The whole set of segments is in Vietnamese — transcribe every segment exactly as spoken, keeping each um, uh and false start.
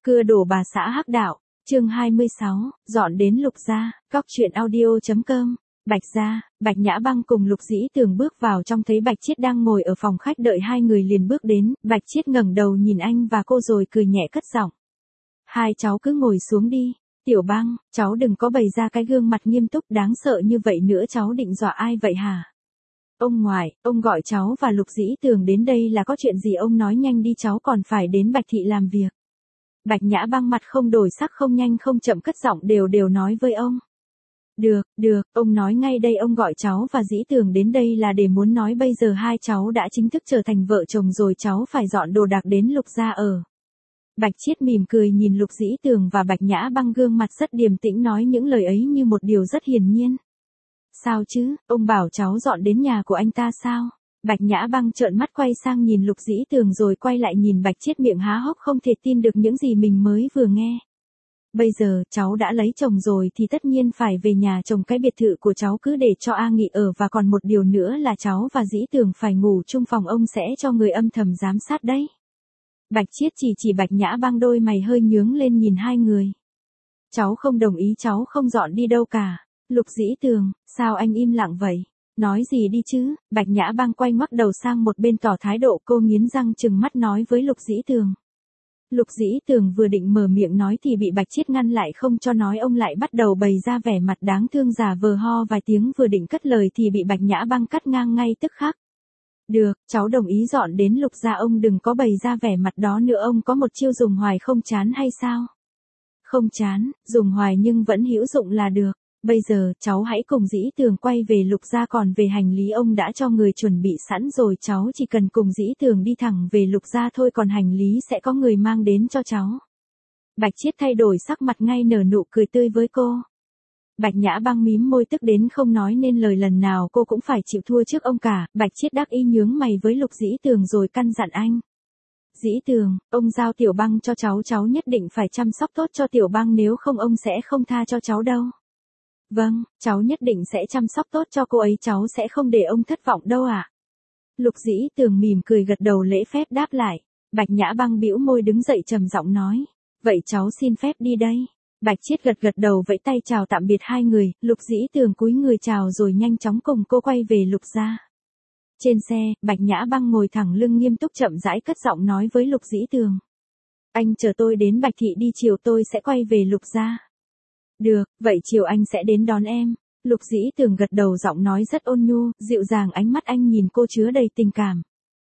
Cưa đổ bà xã hắc đạo, chương hai mươi sáu, dọn đến Lục gia, cóc truyện audio.com. Bạch gia, Bạch Nhã Băng cùng Lục Dĩ Tường bước vào trong thấy Bạch Chiết đang ngồi ở phòng khách đợi hai người liền bước đến, Bạch Chiết ngẩng đầu nhìn anh và cô rồi cười nhẹ cất giọng. Hai cháu cứ ngồi xuống đi, Tiểu Băng, cháu đừng có bày ra cái gương mặt nghiêm túc đáng sợ như vậy nữa, cháu định dọa ai vậy hả? Ông ngoại, ông gọi cháu và Lục Dĩ Tường đến đây là có chuyện gì ông nói nhanh đi, cháu còn phải đến Bạch thị làm việc. Bạch Nhã Băng mặt không đổi sắc không nhanh không chậm cất giọng đều đều nói với ông. Được, được, ông nói ngay đây, ông gọi cháu và Dĩ Tường đến đây là để muốn nói bây giờ hai cháu đã chính thức trở thành vợ chồng rồi, cháu phải dọn đồ đạc đến Lục gia ở. Bạch Chiết mỉm cười nhìn Lục Dĩ Tường và Bạch Nhã Băng, gương mặt rất điềm tĩnh nói những lời ấy như một điều rất hiển nhiên. Sao chứ, ông bảo cháu dọn đến nhà của anh ta sao? Bạch Nhã Băng trợn mắt quay sang nhìn Lục Dĩ Tường rồi quay lại nhìn Bạch Chiết, miệng há hốc không thể tin được những gì mình mới vừa nghe. Bây giờ, cháu đã lấy chồng rồi thì tất nhiên phải về nhà chồng, cái biệt thự của cháu cứ để cho A Nghị ở, và còn một điều nữa là cháu và Dĩ Tường phải ngủ chung phòng, ông sẽ cho người âm thầm giám sát đấy. Bạch Chiết chỉ chỉ Bạch Nhã Băng, đôi mày hơi nhướng lên nhìn hai người. Cháu không đồng ý, cháu không dọn đi đâu cả. Lục Dĩ Tường, sao anh im lặng vậy? Nói gì đi chứ? Bạch Nhã Băng quay ngoắt đầu sang một bên tỏ thái độ, cô nghiến răng trừng mắt nói với Lục Dĩ Tường. Lục Dĩ Tường vừa định mở miệng nói thì bị Bạch Chiết ngăn lại không cho nói, ông lại bắt đầu bày ra vẻ mặt đáng thương giả vờ ho vài tiếng, vừa định cất lời thì bị Bạch Nhã Băng cắt ngang ngay tức khắc. Được, cháu đồng ý dọn đến Lục gia, ông đừng có bày ra vẻ mặt đó nữa, ông có một chiêu dùng hoài không chán hay sao? Không chán, dùng hoài nhưng vẫn hữu dụng là được. Bây giờ, cháu hãy cùng Dĩ Tường quay về Lục gia, còn về hành lý ông đã cho người chuẩn bị sẵn rồi, cháu chỉ cần cùng Dĩ Tường đi thẳng về Lục gia thôi, còn hành lý sẽ có người mang đến cho cháu. Bạch Chiết thay đổi sắc mặt ngay, nở nụ cười tươi với cô. Bạch Nhã Băng mím môi tức đến không nói nên lời, lần nào cô cũng phải chịu thua trước ông cả. Bạch Chiết đắc ý nhướng mày với Lục Dĩ Tường rồi căn dặn anh. Dĩ Tường, ông giao Tiểu Băng cho cháu, cháu nhất định phải chăm sóc tốt cho Tiểu Băng, nếu không ông sẽ không tha cho cháu đâu. Vâng, cháu nhất định sẽ chăm sóc tốt cho cô ấy, cháu sẽ không để ông thất vọng đâu ạ. À? Lục Dĩ Tường mỉm cười gật đầu lễ phép đáp lại. Bạch Nhã Băng bĩu môi đứng dậy trầm giọng nói. Vậy cháu xin phép đi đây. Bạch Chiết gật gật đầu vẫy tay chào tạm biệt hai người, Lục Dĩ Tường cúi người chào rồi nhanh chóng cùng cô quay về Lục gia. Trên xe, Bạch Nhã Băng ngồi thẳng lưng nghiêm túc chậm rãi cất giọng nói với Lục Dĩ Tường. Anh chờ tôi đến Bạch thị đi, chiều tôi sẽ quay về Lục gia. Được, vậy chiều anh sẽ đến đón em. Lục Dĩ Tường gật đầu, giọng nói rất ôn nhu, dịu dàng, ánh mắt anh nhìn cô chứa đầy tình cảm.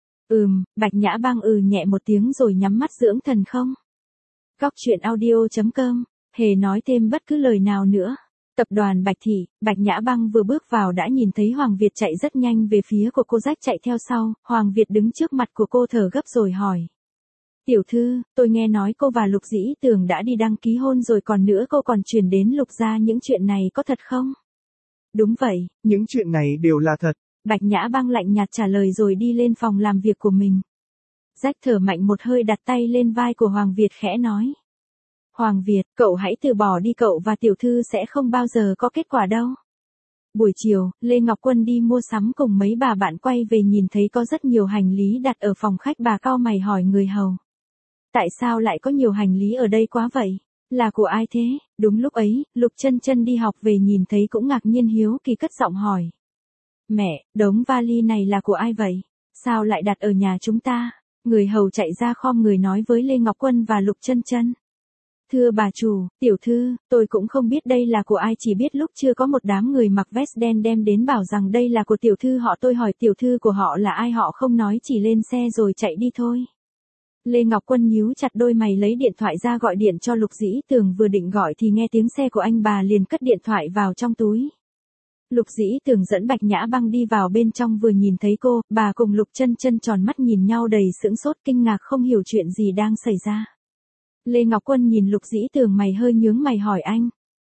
Ừm, Bạch Nhã Băng ừ nhẹ một tiếng rồi nhắm mắt dưỡng thần không. Cóc truyện audio.com, hề nói thêm bất cứ lời nào nữa. Tập đoàn Bạch thị, Bạch Nhã Băng vừa bước vào đã nhìn thấy Hoàng Việt chạy rất nhanh về phía của cô, rách chạy theo sau. Hoàng Việt đứng trước mặt của cô thở gấp rồi hỏi. Tiểu thư, tôi nghe nói cô và Lục Dĩ Tường đã đi đăng ký hôn rồi, còn nữa cô còn chuyển đến Lục gia, những chuyện này có thật không? Đúng vậy, những chuyện này đều là thật. Bạch Nhã Băng lạnh nhạt trả lời rồi đi lên phòng làm việc của mình. Rách thở mạnh một hơi đặt tay lên vai của Hoàng Việt khẽ nói. Hoàng Việt, cậu hãy từ bỏ đi, cậu và tiểu thư sẽ không bao giờ có kết quả đâu. Buổi chiều, Lê Ngọc Quân đi mua sắm cùng mấy bà bạn quay về nhìn thấy có rất nhiều hành lý đặt ở phòng khách, bà cau mày hỏi người hầu. Tại sao lại có nhiều hành lý ở đây quá vậy? Là của ai thế? Đúng lúc ấy, Lục Chân Chân đi học về nhìn thấy cũng ngạc nhiên hiếu kỳ cất giọng hỏi. Mẹ, đống vali này là của ai vậy? Sao lại đặt ở nhà chúng ta? Người hầu chạy ra khom người nói với Lê Ngọc Quân và Lục Chân Chân. Thưa bà chủ, tiểu thư, tôi cũng không biết đây là của ai, chỉ biết lúc chưa có một đám người mặc vest đen đem đến bảo rằng đây là của tiểu thư họ, tôi hỏi tiểu thư của họ là ai, họ không nói, chỉ lên xe rồi chạy đi thôi. Lê Ngọc Quân nhíu chặt đôi mày lấy điện thoại ra gọi điện cho Lục Dĩ Tường, vừa định gọi thì nghe tiếng xe của anh, bà liền cất điện thoại vào trong túi. Lục Dĩ Tường dẫn Bạch Nhã Băng đi vào bên trong, vừa nhìn thấy cô, bà cùng Lục Chân Chân tròn mắt nhìn nhau đầy sững sốt kinh ngạc không hiểu chuyện gì đang xảy ra. Lê Ngọc Quân nhìn Lục Dĩ Tường mày hơi nhướng mày hỏi anh.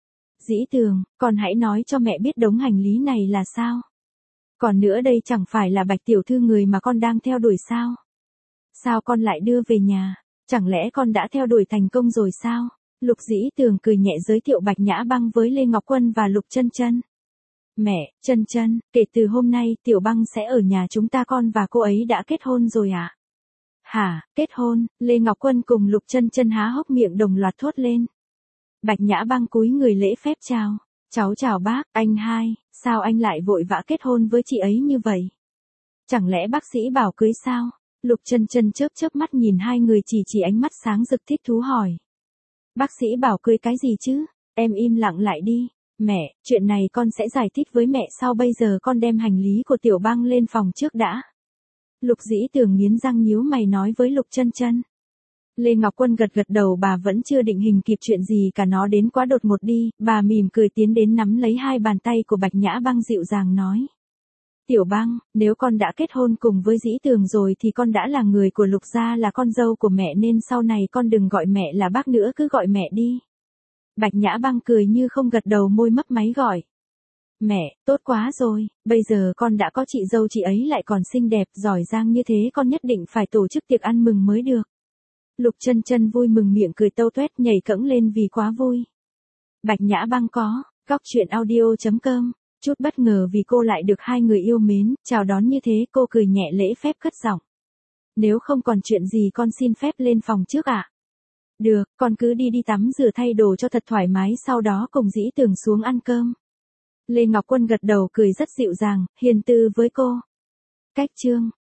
Dĩ Tường, con hãy nói cho mẹ biết đống hành lý này là sao? Còn nữa đây chẳng phải là Bạch tiểu thư người mà con đang theo đuổi sao? Sao con lại đưa về nhà? Chẳng lẽ con đã theo đuổi thành công rồi sao? Lục Dĩ Tường cười nhẹ giới thiệu Bạch Nhã Băng với Lê Ngọc Quân và Lục Chân Chân. Mẹ, Chân Chân, kể từ hôm nay Tiểu Băng sẽ ở nhà chúng ta, con và cô ấy đã kết hôn rồi ạ. À? Hả, kết hôn? Lê Ngọc Quân cùng Lục Chân Chân há hốc miệng đồng loạt thốt lên. Bạch Nhã Băng cúi người lễ phép chào. Cháu chào bác, anh hai, sao anh lại vội vã kết hôn với chị ấy như vậy? Chẳng lẽ bác sĩ bảo cưới sao? Lục Chân Chân chớp chớp mắt nhìn hai người chỉ chỉ ánh mắt sáng rực thích thú hỏi. Bác sĩ bảo cưới cái gì chứ? Em im lặng lại đi. Mẹ, chuyện này con sẽ giải thích với mẹ sau, bây giờ con đem hành lý của Tiểu Băng lên phòng trước đã. Lục Dĩ Tường nghiến răng nhíu mày nói với Lục Chân Chân. Lê Ngọc Quân gật gật đầu, bà vẫn chưa định hình kịp chuyện gì cả, nó đến quá đột ngột đi, bà mỉm cười tiến đến nắm lấy hai bàn tay của Bạch Nhã Băng dịu dàng nói. Tiểu Băng, nếu con đã kết hôn cùng với Dĩ Tường rồi thì con đã là người của Lục gia, là con dâu của mẹ, nên sau này con đừng gọi mẹ là bác nữa, cứ gọi mẹ đi. Bạch Nhã Băng cười như không, gật đầu môi mấp máy gọi. Mẹ, tốt quá rồi, bây giờ con đã có chị dâu, chị ấy lại còn xinh đẹp, giỏi giang như thế, con nhất định phải tổ chức tiệc ăn mừng mới được. Lục Chân Chân vui mừng miệng cười tâu tuét, nhảy cẫng lên vì quá vui. Bạch Nhã Băng có, cóc truyện audio chấm com, chút bất ngờ vì cô lại được hai người yêu mến chào đón như thế, cô cười nhẹ lễ phép cất giọng. Nếu không còn chuyện gì con xin phép lên phòng trước ạ. À? Được, con cứ đi đi tắm rửa thay đồ cho thật thoải mái, sau đó cùng Dĩ Tường xuống ăn cơm. Lê Ngọc Quân gật đầu cười rất dịu dàng, hiền từ với cô. Cách chương